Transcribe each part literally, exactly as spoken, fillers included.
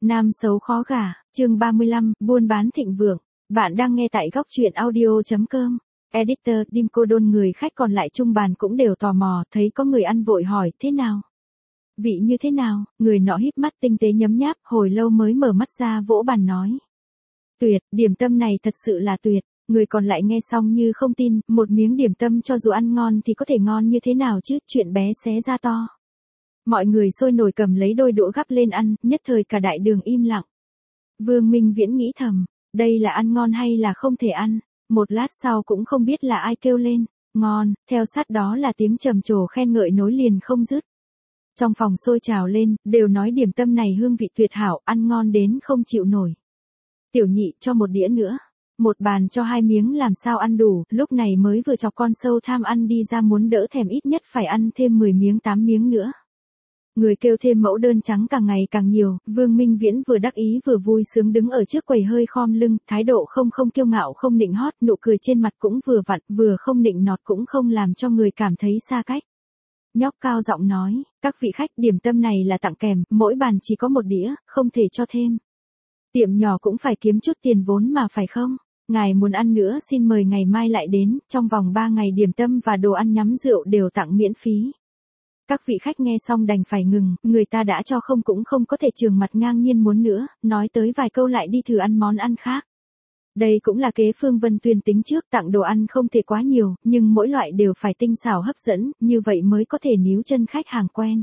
Nam xấu khó gả, chương ba mươi lăm, buôn bán thịnh vượng. Bạn đang nghe tại góc truyện audio.com. Editor Dimco Đôn. Người khách còn lại chung bàn cũng đều tò mò, thấy có người ăn vội hỏi, thế nào? Vị như thế nào? Người nọ híp mắt tinh tế nhấm nháp, hồi lâu mới mở mắt ra vỗ bàn nói. Tuyệt, điểm tâm này thật sự là tuyệt. Người còn lại nghe xong như không tin, một miếng điểm tâm cho dù ăn ngon thì có thể ngon như thế nào chứ, chuyện bé xé ra to. Mọi người sôi nổi cầm lấy đôi đũa gắp lên ăn, nhất thời cả đại đường im lặng. Vương Minh Viễn nghĩ thầm, đây là ăn ngon hay là không thể ăn, một lát sau cũng không biết là ai kêu lên, ngon, theo sát đó là tiếng trầm trồ khen ngợi nối liền không dứt. Trong phòng sôi trào lên, đều nói điểm tâm này hương vị tuyệt hảo, ăn ngon đến không chịu nổi. Tiểu nhị cho một đĩa nữa, một bàn cho hai miếng làm sao ăn đủ, lúc này mới vừa chọc con sâu tham ăn đi ra muốn đỡ thèm ít nhất phải ăn thêm mười miếng tám miếng nữa. Người kêu thêm mẫu đơn trắng càng ngày càng nhiều, Vương Minh Viễn vừa đắc ý vừa vui sướng đứng ở trước quầy hơi khom lưng, thái độ không không kiêu ngạo không nịnh hót, nụ cười trên mặt cũng vừa vặn, vừa không nịnh nọt cũng không làm cho người cảm thấy xa cách. Nhóc cao giọng nói, các vị khách, điểm tâm này là tặng kèm, mỗi bàn chỉ có một đĩa, không thể cho thêm. Tiệm nhỏ cũng phải kiếm chút tiền vốn mà phải không? Ngài muốn ăn nữa xin mời ngày mai lại đến, trong vòng ba ngày điểm tâm và đồ ăn nhắm rượu đều tặng miễn phí. Các vị khách nghe xong đành phải ngừng, người ta đã cho không cũng không có thể trường mặt ngang nhiên muốn nữa, nói tới vài câu lại đi thử ăn món ăn khác. Đây cũng là kế Phương Vân Tuyên tính trước, tặng đồ ăn không thể quá nhiều, nhưng mỗi loại đều phải tinh xảo hấp dẫn, như vậy mới có thể níu chân khách hàng quen.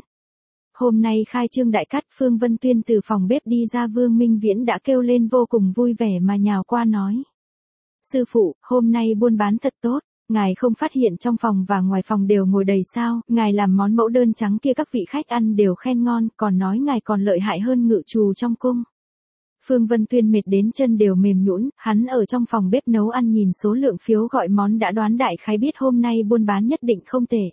Hôm nay khai trương đại cắt, Phương Vân Tuyên từ phòng bếp đi ra, Vương Minh Viễn đã kêu lên vô cùng vui vẻ mà nhào qua nói. Sư phụ, hôm nay buôn bán thật tốt. Ngài không phát hiện trong phòng và ngoài phòng đều ngồi đầy sao, ngài làm món mẫu đơn trắng kia các vị khách ăn đều khen ngon, còn nói ngài còn lợi hại hơn ngự trù trong cung. Phương Vân Tuyên mệt đến chân đều mềm nhũn, hắn ở trong phòng bếp nấu ăn nhìn số lượng phiếu gọi món đã đoán đại khái biết hôm nay buôn bán nhất định không tệ.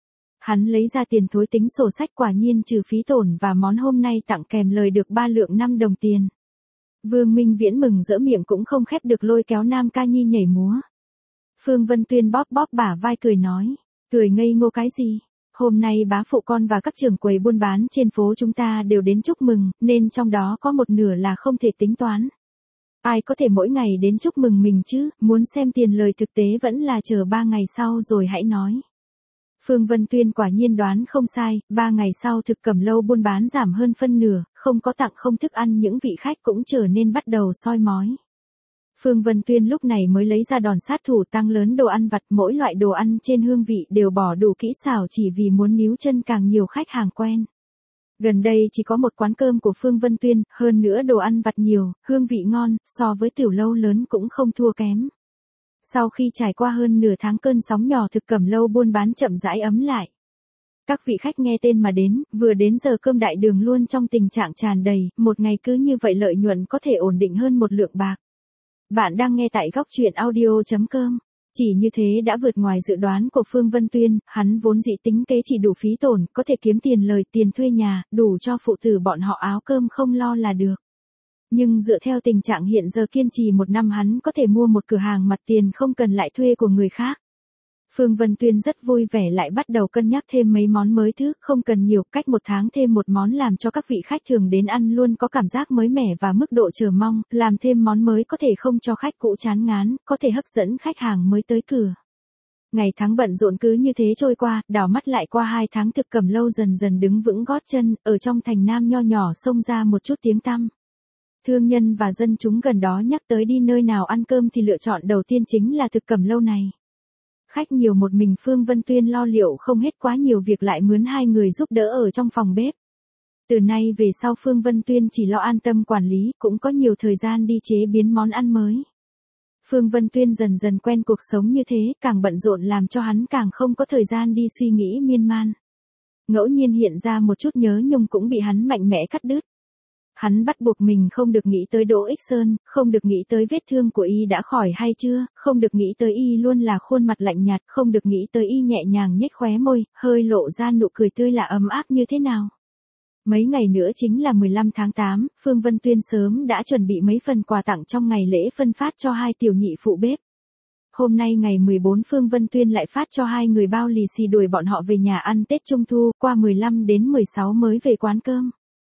Hắn lấy ra tiền thối tính sổ sách, quả nhiên trừ phí tổn và món hôm nay tặng kèm lời được ba lượng năm đồng tiền. Vương Minh Viễn mừng rỡ miệng cũng không khép được lôi kéo Nam Ca Nhi nhảy múa. Phương Vân Tuyên bóp bóp bả vai cười nói, cười ngây ngô cái gì, hôm nay bá phụ con và các trưởng quầy buôn bán trên phố chúng ta đều đến chúc mừng, nên trong đó có một nửa là không thể tính toán. Ai có thể mỗi ngày đến chúc mừng mình chứ, muốn xem tiền lời thực tế vẫn là chờ ba ngày sau rồi hãy nói. Phương Vân Tuyên quả nhiên đoán không sai, ba ngày sau Thực Cẩm Lâu buôn bán giảm hơn phân nửa, không có tặng không thức ăn, những vị khách cũng trở nên bắt đầu soi mói. Phương Vân Tuyên lúc này mới lấy ra đòn sát thủ tăng lớn đồ ăn vặt, mỗi loại đồ ăn trên hương vị đều bỏ đủ kỹ xảo chỉ vì muốn níu chân càng nhiều khách hàng quen. Gần đây chỉ có một quán cơm của Phương Vân Tuyên, hơn nữa đồ ăn vặt nhiều, hương vị ngon, so với tiểu lâu lớn cũng không thua kém. Sau khi trải qua hơn nửa tháng cơn sóng nhỏ, Thực Cẩm Lâu buôn bán chậm rãi ấm lại. Các vị khách nghe tên mà đến, vừa đến giờ cơm đại đường luôn trong tình trạng tràn đầy, một ngày cứ như vậy lợi nhuận có thể ổn định hơn một lượng bạc. Bạn đang nghe tại góc truyện audio.com. Chỉ như thế đã vượt ngoài dự đoán của Phương Vân Tuyên, hắn vốn dị tính kế chỉ đủ phí tổn, có thể kiếm tiền lời, tiền thuê nhà, đủ cho phụ tử bọn họ áo cơm không lo là được. Nhưng dựa theo tình trạng hiện giờ kiên trì một năm hắn có thể mua một cửa hàng mặt tiền không cần lại thuê của người khác. Phương Vân Tuyên rất vui vẻ lại bắt đầu cân nhắc thêm mấy món mới thứ, không cần nhiều, cách một tháng thêm một món làm cho các vị khách thường đến ăn luôn có cảm giác mới mẻ và mức độ chờ mong, làm thêm món mới có thể không cho khách cũ chán ngán, có thể hấp dẫn khách hàng mới tới cửa. Ngày tháng bận rộn cứ như thế trôi qua, đảo mắt lại qua hai tháng, Thực Cẩm Lâu dần dần đứng vững gót chân, ở trong thành Nam nho nhỏ xông ra một chút tiếng tăm. Thương nhân và dân chúng gần đó nhắc tới đi nơi nào ăn cơm thì lựa chọn đầu tiên chính là Thực Cẩm Lâu này. Khách nhiều một mình, Phương Vân Tuyên lo liệu không hết quá nhiều việc lại mướn hai người giúp đỡ ở trong phòng bếp. Từ nay về sau Phương Vân Tuyên chỉ lo an tâm quản lý, cũng có nhiều thời gian đi chế biến món ăn mới. Phương Vân Tuyên dần dần quen cuộc sống như thế, càng bận rộn làm cho hắn càng không có thời gian đi suy nghĩ miên man. Ngẫu nhiên hiện ra một chút nhớ nhung cũng bị hắn mạnh mẽ cắt đứt. Hắn bắt buộc mình không được nghĩ tới Đỗ Ích Sơn, không được nghĩ tới vết thương của y đã khỏi hay chưa, không được nghĩ tới y luôn là khuôn mặt lạnh nhạt, không được nghĩ tới y nhẹ nhàng nhếch khóe môi, hơi lộ ra nụ cười tươi là ấm áp như thế nào. Mấy ngày nữa chính là mười lăm tháng tám, Phương Vân Tuyên sớm đã chuẩn bị mấy phần quà tặng trong ngày lễ phân phát cho hai tiểu nhị phụ bếp. Hôm nay ngày mười bốn Phương Vân Tuyên lại phát cho hai người bao lì xì đuổi bọn họ về nhà ăn Tết Trung Thu, qua mười lăm đến mười sáu mới về quán cơm.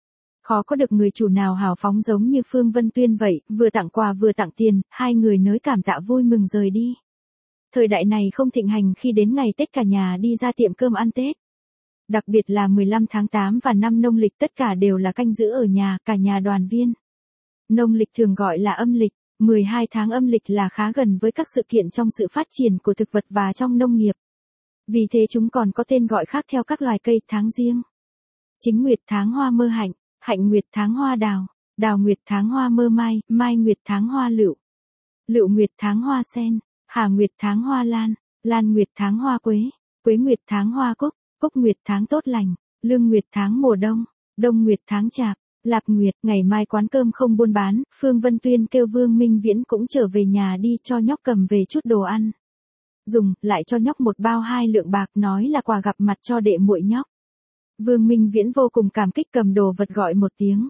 Khó có được người chủ nào hào phóng giống như Phương Vân Tuyên vậy, vừa tặng quà vừa tặng tiền, hai người nới cảm tạ vui mừng rời đi. Thời đại này không thịnh hành khi đến ngày Tết cả nhà đi ra tiệm cơm ăn Tết. Đặc biệt là mười lăm tháng tám và năm nông lịch tất cả đều là canh giữ ở nhà, cả nhà đoàn viên. Nông lịch thường gọi là âm lịch, mười hai tháng âm lịch là khá gần với các sự kiện trong sự phát triển của thực vật và trong nông nghiệp. Vì thế chúng còn có tên gọi khác theo các loài cây tháng riêng. Chính nguyệt tháng hoa mơ hạnh, hạnh nguyệt tháng hoa đào, đào nguyệt tháng hoa mơ mai, mai nguyệt tháng hoa lựu, lựu nguyệt tháng hoa sen, hà nguyệt tháng hoa lan, lan nguyệt tháng hoa quế, quế nguyệt tháng hoa cúc, cúc nguyệt tháng tốt lành, lương nguyệt tháng mùa đông, đông nguyệt tháng chạp, lạp nguyệt. Ngày mai quán cơm không buôn bán, Phương Vân Tuyên kêu Vương Minh Viễn cũng trở về nhà đi, cho nhóc cầm về chút đồ ăn dùng, lại cho nhóc một bao hai lượng bạc, nói là quà gặp mặt cho đệ muội nhóc. Vương Minh Viễn vô cùng cảm kích, cầm đồ vật gọi một tiếng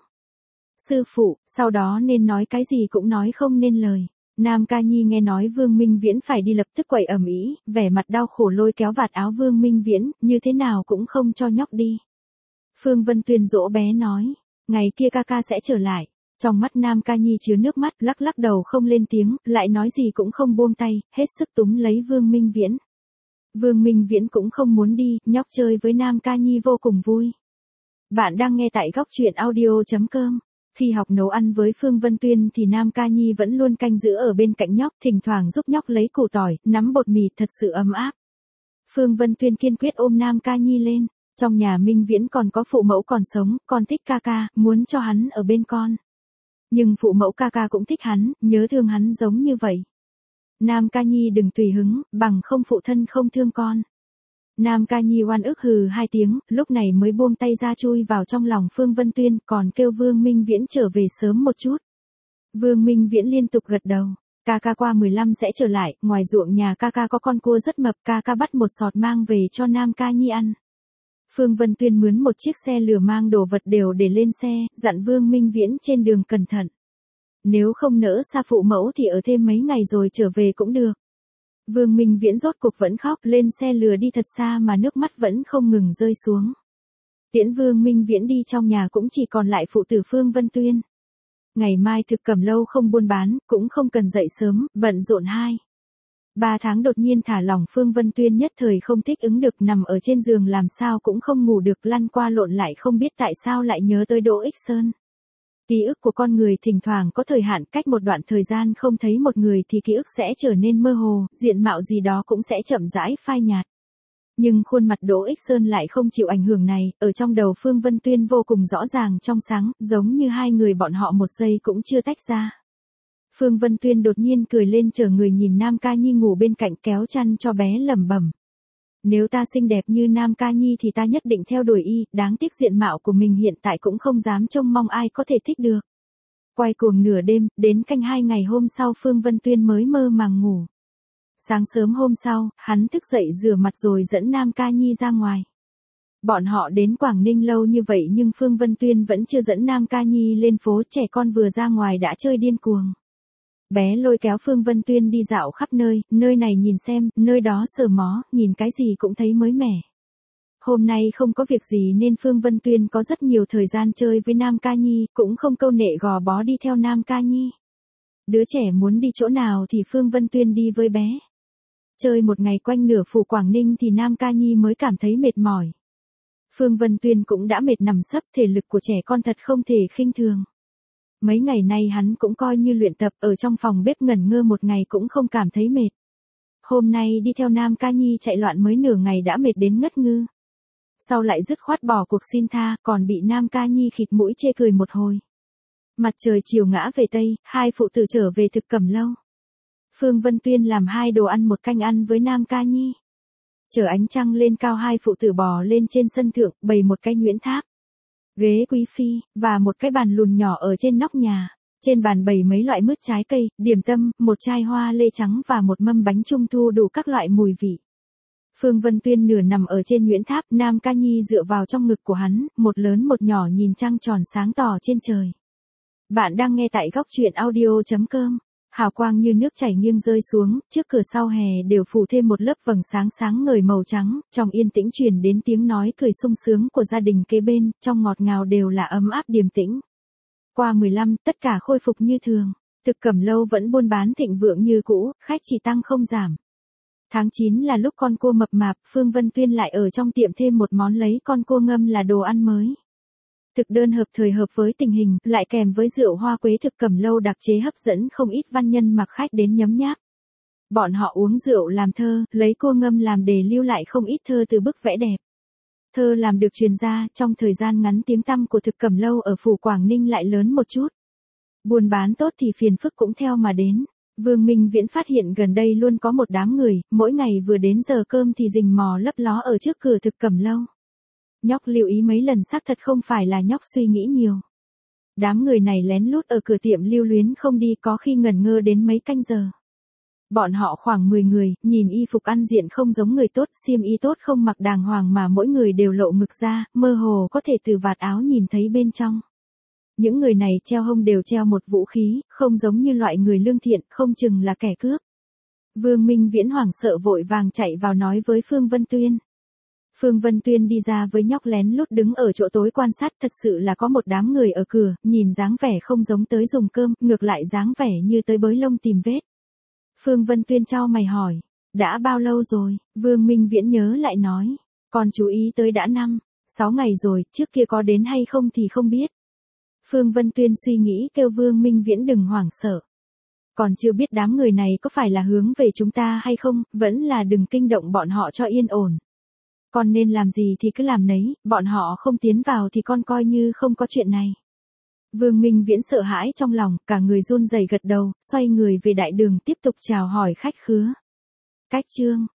sư phụ, sau đó nên nói cái gì cũng nói không nên lời. Nam Ca Nhi nghe nói Vương Minh Viễn phải đi lập tức quậy ầm ĩ, vẻ mặt đau khổ lôi kéo vạt áo Vương Minh Viễn, như thế nào cũng không cho nhóc đi. Phương Vân Tuyên dỗ bé nói, ngày kia ca ca sẽ trở lại. Trong mắt Nam Ca Nhi chứa nước mắt, lắc lắc đầu không lên tiếng, lại nói gì cũng không buông tay, hết sức túm lấy Vương Minh Viễn. Vương Minh Viễn cũng không muốn đi, nhóc chơi với Nam Ca Nhi vô cùng vui. Bạn đang nghe tại góc truyện audio chấm com. Khi học nấu ăn với Phương Vân Tuyên thì Nam Ca Nhi vẫn luôn canh giữ ở bên cạnh nhóc, thỉnh thoảng giúp nhóc lấy củ tỏi, nắm bột mì, thật sự ấm áp. Phương Vân Tuyên kiên quyết ôm Nam Ca Nhi lên. Trong nhà Minh Viễn còn có phụ mẫu còn sống, con thích ca ca, muốn cho hắn ở bên con. Nhưng phụ mẫu ca ca cũng thích hắn, nhớ thương hắn giống như vậy. Nam Ca Nhi đừng tùy hứng, bằng không phụ thân không thương con. Nam Ca Nhi oan ức hừ hai tiếng, lúc này mới buông tay ra chui vào trong lòng Phương Vân Tuyên, còn kêu Vương Minh Viễn trở về sớm một chút. Vương Minh Viễn liên tục gật đầu, ca ca qua mười lăm sẽ trở lại, ngoài ruộng nhà ca ca có con cua rất mập, ca ca bắt một sọt mang về cho Nam Ca Nhi ăn. Phương Vân Tuyên mướn một chiếc xe lửa mang đồ vật đều để lên xe, dặn Vương Minh Viễn trên đường cẩn thận. Nếu không nỡ xa phụ mẫu thì ở thêm mấy ngày rồi trở về cũng được. Vương Minh Viễn rốt cuộc vẫn khóc, lên xe lừa đi thật xa mà nước mắt vẫn không ngừng rơi xuống. Tiễn Vương Minh Viễn đi, trong nhà cũng chỉ còn lại phụ tử Phương Vân Tuyên. Ngày mai thực cẩm lâu không buôn bán, cũng không cần dậy sớm, bận rộn hai. Ba tháng đột nhiên thả lỏng, Phương Vân Tuyên nhất thời không thích ứng được, nằm ở trên giường làm sao cũng không ngủ được, lăn qua lộn lại không biết tại sao lại nhớ tới Đỗ Ích Sơn. Ký ức của con người thỉnh thoảng có thời hạn, cách một đoạn thời gian không thấy một người thì ký ức sẽ trở nên mơ hồ, diện mạo gì đó cũng sẽ chậm rãi phai nhạt. Nhưng khuôn mặt Đỗ Ích Sơn lại không chịu ảnh hưởng này, ở trong đầu Phương Vân Tuyên vô cùng rõ ràng trong sáng, giống như hai người bọn họ một giây cũng chưa tách ra. Phương Vân Tuyên đột nhiên cười lên, chờ người nhìn Nam Ca Nhi ngủ bên cạnh, kéo chăn cho bé, lẩm bẩm. Nếu ta xinh đẹp như Nam Ca Nhi thì ta nhất định theo đuổi y, đáng tiếc diện mạo của mình hiện tại cũng không dám trông mong ai có thể thích được. Quay cuồng nửa đêm, đến canh hai ngày hôm sau Phương Vân Tuyên mới mơ màng ngủ. Sáng sớm hôm sau, hắn thức dậy rửa mặt rồi dẫn Nam Ca Nhi ra ngoài. Bọn họ đến Quảng Ninh lâu như vậy nhưng Phương Vân Tuyên vẫn chưa dẫn Nam Ca Nhi lên phố, trẻ con vừa ra ngoài đã chơi điên cuồng. Bé lôi kéo Phương Vân Tuyên đi dạo khắp nơi, nơi này nhìn xem, nơi đó sờ mó, nhìn cái gì cũng thấy mới mẻ. Hôm nay không có việc gì nên Phương Vân Tuyên có rất nhiều thời gian chơi với Nam Ca Nhi, cũng không câu nệ gò bó đi theo Nam Ca Nhi. Đứa trẻ muốn đi chỗ nào thì Phương Vân Tuyên đi với bé. Chơi một ngày quanh nửa phủ Quảng Ninh thì Nam Ca Nhi mới cảm thấy mệt mỏi. Phương Vân Tuyên cũng đã mệt nằm sấp, thể lực của trẻ con thật không thể khinh thường. Mấy ngày nay hắn cũng coi như luyện tập, ở trong phòng bếp ngẩn ngơ một ngày cũng không cảm thấy mệt. Hôm nay đi theo Nam Ca Nhi chạy loạn mới nửa ngày đã mệt đến ngất ngư. Sau lại dứt khoát bỏ cuộc xin tha, còn bị Nam Ca Nhi khịt mũi chê cười một hồi. Mặt trời chiều ngã về Tây, hai phụ tử trở về thực cẩm lâu. Phương Vân Tuyên làm hai đồ ăn một canh ăn với Nam Ca Nhi. Chờ ánh trăng lên cao, hai phụ tử bò lên trên sân thượng, bày một cái nhuyễn tháp, ghế quý phi, và một cái bàn lùn nhỏ ở trên nóc nhà. Trên bàn bày mấy loại mứt, trái cây, điểm tâm, một chai hoa lê trắng và một mâm bánh trung thu đủ các loại mùi vị. Phương Vân Tuyên nửa nằm ở trên nhuyễn tháp, Nam Ca Nhi dựa vào trong ngực của hắn, một lớn một nhỏ nhìn trăng tròn sáng tỏ trên trời. Bạn đang nghe tại góc truyện audio chấm com. Hào quang như nước chảy nghiêng rơi xuống, trước cửa sau hè đều phủ thêm một lớp vầng sáng sáng ngời màu trắng, trong yên tĩnh truyền đến tiếng nói cười sung sướng của gia đình kế bên, trong ngọt ngào đều là ấm áp điềm tĩnh. Qua mười lăm, tất cả khôi phục như thường. Thực Cẩm Lâu vẫn buôn bán thịnh vượng như cũ, khách chỉ tăng không giảm. Tháng chín là lúc con cua mập mạp, Phương Vân Tuyên lại ở trong tiệm thêm một món lấy con cua ngâm là đồ ăn mới. Thực đơn hợp thời hợp với tình hình, lại kèm với rượu hoa quế Thực Cẩm Lâu đặc chế hấp dẫn không ít văn nhân mặc khách đến nhấm nháp. Bọn họ uống rượu làm thơ, lấy cua ngâm làm đề lưu lại không ít thơ từ bức vẽ đẹp. Thơ làm được truyền ra, trong thời gian ngắn tiếng tăm của Thực Cẩm Lâu ở phủ Quảng Ninh lại lớn một chút. Buôn bán tốt thì phiền phức cũng theo mà đến. Vương Minh Viễn phát hiện gần đây luôn có một đám người, mỗi ngày vừa đến giờ cơm thì rình mò lấp ló ở trước cửa Thực Cẩm Lâu. Nhóc lưu ý mấy lần xác thật không phải là nhóc suy nghĩ nhiều. Đám người này lén lút ở cửa tiệm lưu luyến không đi, có khi ngẩn ngơ đến mấy canh giờ. Bọn họ khoảng mười người, nhìn y phục ăn diện không giống người tốt, xiêm y tốt không mặc đàng hoàng mà mỗi người đều lộ ngực ra, mơ hồ có thể từ vạt áo nhìn thấy bên trong. Những người này treo hông đều treo một vũ khí, không giống như loại người lương thiện, không chừng là kẻ cướp. Vương Minh Viễn hoảng sợ vội vàng chạy vào nói với Phương Vân Tuyên. Phương Vân Tuyên đi ra với nhóc lén lút đứng ở chỗ tối quan sát, thật sự là có một đám người ở cửa, nhìn dáng vẻ không giống tới dùng cơm, ngược lại dáng vẻ như tới bới lông tìm vết. Phương Vân Tuyên chau mày hỏi, đã bao lâu rồi? Vương Minh Viễn nhớ lại nói, còn chú ý tới đã năm, sáu ngày rồi, trước kia có đến hay không thì không biết. Phương Vân Tuyên suy nghĩ kêu Vương Minh Viễn đừng hoảng sợ. Còn chưa biết đám người này có phải là hướng về chúng ta hay không, vẫn là đừng kinh động bọn họ cho yên ổn. Con nên làm gì thì cứ làm nấy, bọn họ không tiến vào thì con coi như không có chuyện này. Vương Minh Viễn sợ hãi trong lòng, cả người run rẩy gật đầu, xoay người về đại đường tiếp tục chào hỏi khách khứa. Cách chương